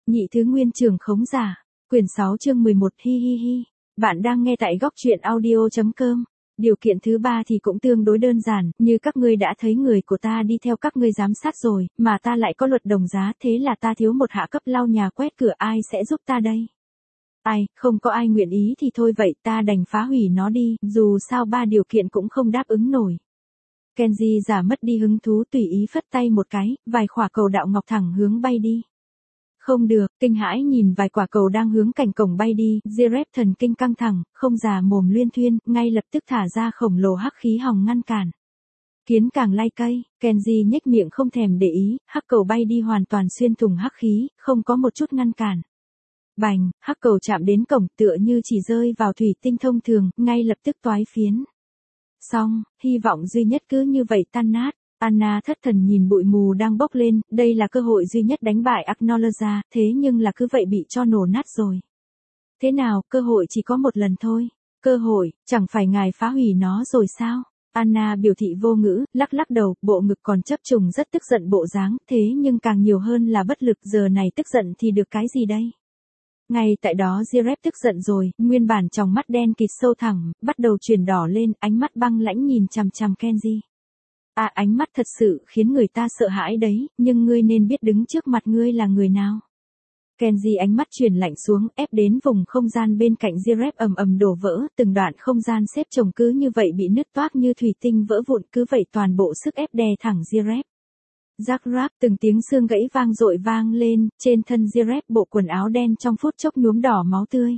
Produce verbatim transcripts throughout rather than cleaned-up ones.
Nhị thứ nguyên trường khống giả. Quyển sáu chương mười một hi hi hi. Bạn đang nghe tại góc truyện audio.com. Điều kiện thứ ba thì cũng tương đối đơn giản, như các ngươi đã thấy người của ta đi theo các ngươi giám sát rồi, mà ta lại có luật đồng giá, thế là ta thiếu một hạ cấp lau nhà quét cửa, ai sẽ giúp ta đây? Ai, không có ai nguyện ý thì thôi vậy, ta đành phá hủy nó đi, dù sao ba điều kiện cũng không đáp ứng nổi. Kenji giả mất đi hứng thú, tùy ý phất tay một cái, vài khỏa cầu đạo ngọc thẳng hướng bay đi. Không được, kinh hãi nhìn vài quả cầu đang hướng cảnh cổng bay đi, Jirep thần kinh căng thẳng, không già mồm luyên thuyên, ngay lập tức thả ra khổng lồ hắc khí hòng ngăn cản. Kiến càng lay cây, Kenji nhếch miệng không thèm để ý, hắc cầu bay đi hoàn toàn xuyên thủng hắc khí, không có một chút ngăn cản. Bành, hắc cầu chạm đến cổng tựa như chỉ rơi vào thủy tinh thông thường, ngay lập tức toái phiến. Xong, hy vọng duy nhất cứ như vậy tan nát. Anna thất thần nhìn bụi mù đang bốc lên, đây là cơ hội duy nhất đánh bại Acknowledge, thế nhưng là cứ vậy bị cho nổ nát rồi. Thế nào, cơ hội chỉ có một lần thôi. Cơ hội, chẳng phải ngài phá hủy nó rồi sao? Anna biểu thị vô ngữ, lắc lắc đầu, bộ ngực còn chấp trùng rất tức giận bộ dáng, thế nhưng càng nhiều hơn là bất lực, giờ này tức giận thì được cái gì đây? Ngay tại đó Jirep tức giận rồi, nguyên bản tròng mắt đen kịt sâu thẳm, bắt đầu chuyển đỏ lên, ánh mắt băng lãnh nhìn chằm chằm Kenji. À, ánh mắt thật sự khiến người ta sợ hãi đấy, nhưng ngươi nên biết đứng trước mặt ngươi là người nào. Kenji ánh mắt chuyển lạnh xuống, ép đến vùng không gian bên cạnh Jirep ầm ầm đổ vỡ, từng đoạn không gian xếp chồng cứ như vậy bị nứt toác như thủy tinh vỡ vụn, cứ vậy toàn bộ sức ép đè thẳng Jirep. Rắc ráp, từng tiếng xương gãy vang dội vang lên, trên thân Jirep bộ quần áo đen trong phút chốc nhuốm đỏ máu tươi.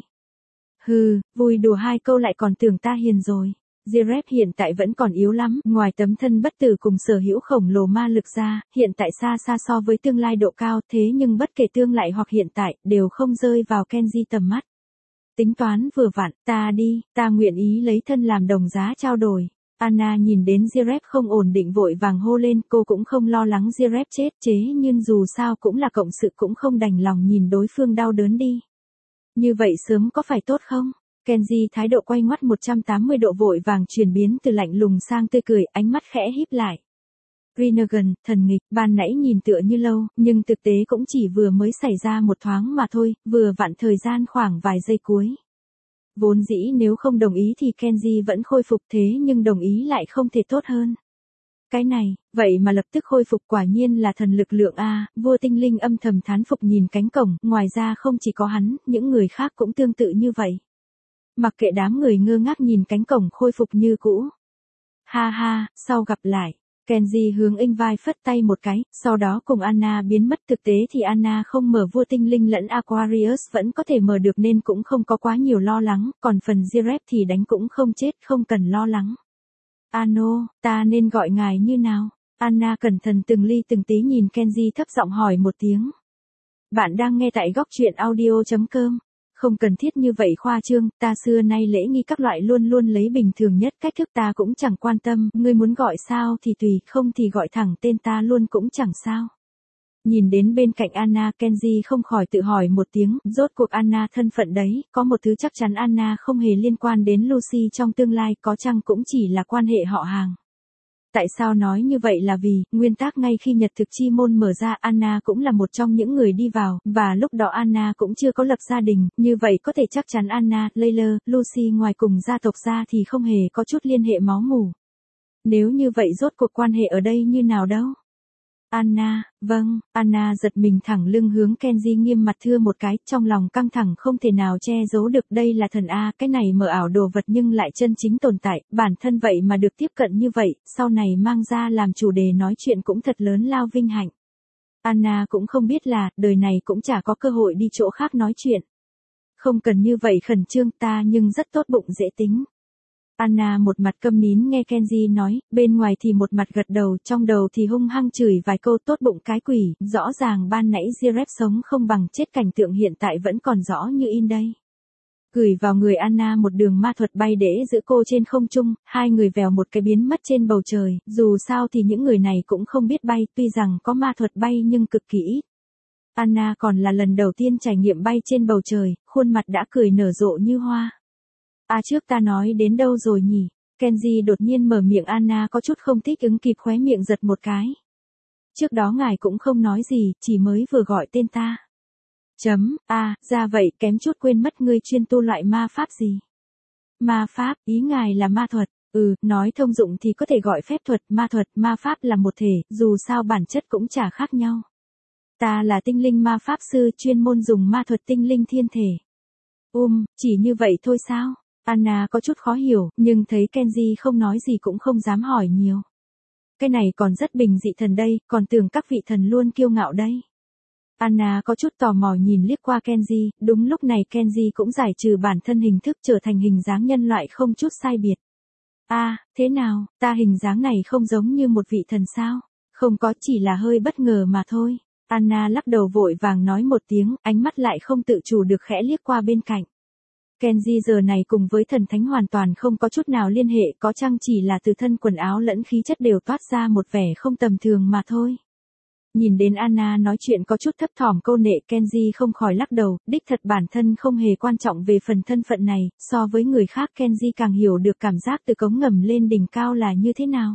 Hừ, vui đùa hai câu lại còn tưởng ta hiền rồi. Jirep hiện tại vẫn còn yếu lắm, ngoài tấm thân bất tử cùng sở hữu khổng lồ ma lực ra, hiện tại xa xa so với tương lai độ cao, thế nhưng bất kể tương lai hoặc hiện tại, đều không rơi vào Kenji tầm mắt. Tính toán vừa vặn, ta đi, ta nguyện ý lấy thân làm đồng giá trao đổi. Anna nhìn đến Jirep không ổn định vội vàng hô lên, cô cũng không lo lắng Jirep chết chế nhưng dù sao cũng là cộng sự cũng không đành lòng nhìn đối phương đau đớn đi. Như vậy sớm có phải tốt không? Kenji thái độ quay ngoắt một trăm tám mươi độ vội vàng chuyển biến từ lạnh lùng sang tươi cười, ánh mắt khẽ híp lại. Rinnegan, thần nghịch, ban nãy nhìn tựa như lâu, nhưng thực tế cũng chỉ vừa mới xảy ra một thoáng mà thôi, vừa vặn thời gian khoảng vài giây cuối. Vốn dĩ nếu không đồng ý thì Kenji vẫn khôi phục thế nhưng đồng ý lại không thể tốt hơn. Cái này, vậy mà lập tức khôi phục quả nhiên là thần lực lượng a, vua tinh linh âm thầm thán phục nhìn cánh cổng, ngoài ra không chỉ có hắn, những người khác cũng tương tự như vậy. Mặc kệ đám người ngơ ngác nhìn cánh cổng khôi phục như cũ. Ha ha, sau gặp lại. Kenji hướng inh vai phất tay một cái, sau đó cùng Anna biến mất, thực tế thì Anna không mở vua tinh linh lẫn Aquarius vẫn có thể mở được nên cũng không có quá nhiều lo lắng, còn phần Jirep thì đánh cũng không chết, không cần lo lắng. Ano, ta nên gọi ngài như nào? Anna cẩn thận từng ly từng tí nhìn Kenji thấp giọng hỏi một tiếng. Bạn đang nghe tại góc truyện audio.com. Không cần thiết như vậy khoa trương, ta xưa nay lễ nghi các loại luôn luôn lấy bình thường nhất cách thức ta cũng chẳng quan tâm, ngươi muốn gọi sao thì tùy, không thì gọi thẳng tên ta luôn cũng chẳng sao. Nhìn đến bên cạnh Anna, Kenji không khỏi tự hỏi một tiếng, rốt cuộc Anna thân phận đấy, có một thứ chắc chắn Anna không hề liên quan đến Lucy trong tương lai, có chăng cũng chỉ là quan hệ họ hàng. Tại sao nói như vậy là vì, nguyên tắc ngay khi Nhật thực chi môn mở ra Anna cũng là một trong những người đi vào, và lúc đó Anna cũng chưa có lập gia đình, như vậy có thể chắc chắn Anna, Layla, Lucy ngoài cùng gia tộc ra thì không hề có chút liên hệ máu mủ. Nếu như vậy rốt cuộc quan hệ ở đây như nào đâu? Anna, vâng, Anna giật mình thẳng lưng hướng Kenji nghiêm mặt thưa một cái, trong lòng căng thẳng không thể nào che giấu được, đây là thần A, cái này mờ ảo đồ vật nhưng lại chân chính tồn tại, bản thân vậy mà được tiếp cận như vậy, sau này mang ra làm chủ đề nói chuyện cũng thật lớn lao vinh hạnh. Anna cũng không biết là, đời này cũng chả có cơ hội đi chỗ khác nói chuyện. Không cần như vậy khẩn trương ta nhưng rất tốt bụng dễ tính. Anna một mặt câm nín nghe Kenji nói, bên ngoài thì một mặt gật đầu, trong đầu thì hung hăng chửi vài câu tốt bụng cái quỷ, rõ ràng ban nãy Jirep sống không bằng chết, cảnh tượng hiện tại vẫn còn rõ như in đây. Gửi vào người Anna một đường ma thuật bay để giữ cô trên không trung, hai người vèo một cái biến mất trên bầu trời, dù sao thì những người này cũng không biết bay, tuy rằng có ma thuật bay nhưng cực kỳ ít. Anna còn là lần đầu tiên trải nghiệm bay trên bầu trời, khuôn mặt đã cười nở rộ như hoa. À trước ta nói đến đâu rồi nhỉ? Kenji đột nhiên mở miệng, Anna có chút không thích ứng kịp khóe miệng giật một cái. Trước đó ngài cũng không nói gì, chỉ mới vừa gọi tên ta. Chấm, a, ra vậy, kém chút quên mất ngươi chuyên tu loại ma pháp gì. Ma pháp, ý ngài là ma thuật. Ừ, nói thông dụng thì có thể gọi phép thuật, ma thuật, ma pháp là một thể, dù sao bản chất cũng chả khác nhau. Ta là tinh linh ma pháp sư chuyên môn dùng ma thuật tinh linh thiên thể. Um, chỉ như vậy thôi sao? Anna có chút khó hiểu, nhưng thấy Kenji không nói gì cũng không dám hỏi nhiều. Cái này còn rất bình dị thần đây, còn tưởng các vị thần luôn kiêu ngạo đây. Anna có chút tò mò nhìn liếc qua Kenji, đúng lúc này Kenji cũng giải trừ bản thân hình thức trở thành hình dáng nhân loại không chút sai biệt. A, à, thế nào, ta hình dáng này không giống như một vị thần sao? Không có, chỉ là hơi bất ngờ mà thôi. Anna lắc đầu vội vàng nói một tiếng, ánh mắt lại không tự chủ được khẽ liếc qua bên cạnh. Kenji giờ này cùng với thần thánh hoàn toàn không có chút nào liên hệ, có chăng chỉ là từ thân quần áo lẫn khí chất đều toát ra một vẻ không tầm thường mà thôi. Nhìn đến Anna nói chuyện có chút thấp thỏm câu nệ, Kenji không khỏi lắc đầu, đích thật bản thân không hề quan trọng về phần thân phận này, so với người khác Kenji càng hiểu được cảm giác từ cống ngầm lên đỉnh cao là như thế nào.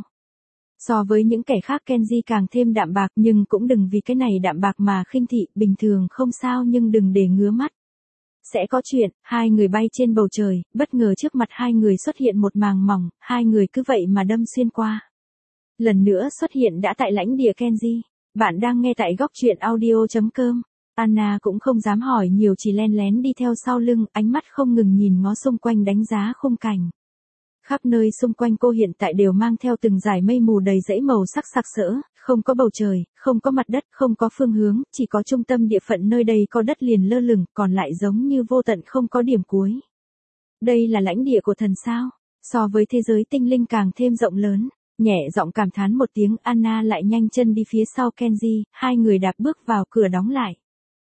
So với những kẻ khác Kenji càng thêm đạm bạc, nhưng cũng đừng vì cái này đạm bạc mà khinh thị, bình thường không sao nhưng đừng để ngứa mắt. Sẽ có chuyện, hai người bay trên bầu trời, bất ngờ trước mặt hai người xuất hiện một màng mỏng, hai người cứ vậy mà đâm xuyên qua. Lần nữa xuất hiện đã tại lãnh địa Kenji. Bạn đang nghe tại góc truyện audio chấm com. Anna cũng không dám hỏi nhiều, chỉ len lén đi theo sau lưng, ánh mắt không ngừng nhìn ngó xung quanh đánh giá khung cảnh. Khắp nơi xung quanh cô hiện tại đều mang theo từng dải mây mù đầy rẫy màu sắc sặc sỡ, không có bầu trời, không có mặt đất, không có phương hướng, chỉ có trung tâm địa phận nơi đây có đất liền lơ lửng, còn lại giống như vô tận không có điểm cuối. Đây là lãnh địa của thần sao? So với thế giới tinh linh càng thêm rộng lớn. Nhẹ giọng cảm thán một tiếng, Anna lại nhanh chân đi phía sau Kenji, hai người đạp bước vào cửa đóng lại.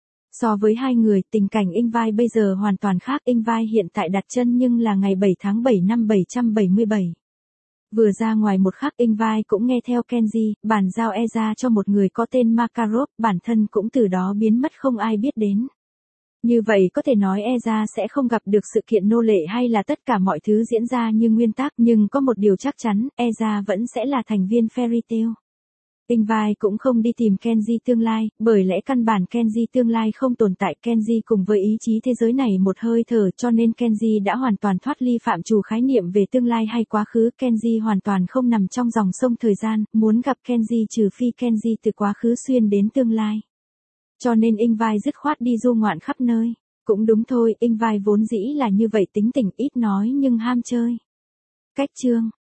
So với hai người, tình cảnh Ingvai bây giờ hoàn toàn khác. Ingvai hiện tại đặt chân nhưng là ngày bảy tháng bảy năm bảy trăm bảy mươi bảy. Vừa ra ngoài một khắc Ingvai cũng nghe theo Kenji, bàn giao Eza cho một người có tên Makarov, bản thân cũng từ đó biến mất không ai biết đến. Như vậy có thể nói Eza sẽ không gặp được sự kiện nô lệ hay là tất cả mọi thứ diễn ra như nguyên tắc, nhưng có một điều chắc chắn, Eza vẫn sẽ là thành viên Fairy Tail. Ingvai cũng không đi tìm Kenji tương lai, bởi lẽ căn bản Kenji tương lai không tồn tại. Kenji cùng với ý chí thế giới này một hơi thở, cho nên Kenji đã hoàn toàn thoát ly phạm trù khái niệm về tương lai hay quá khứ. Kenji hoàn toàn không nằm trong dòng sông thời gian, muốn gặp Kenji trừ phi Kenji từ quá khứ xuyên đến tương lai. Cho nên Ingvai dứt khoát đi du ngoạn khắp nơi. Cũng đúng thôi, Ingvai vốn dĩ là như vậy, tính tình ít nói nhưng ham chơi. Cách chương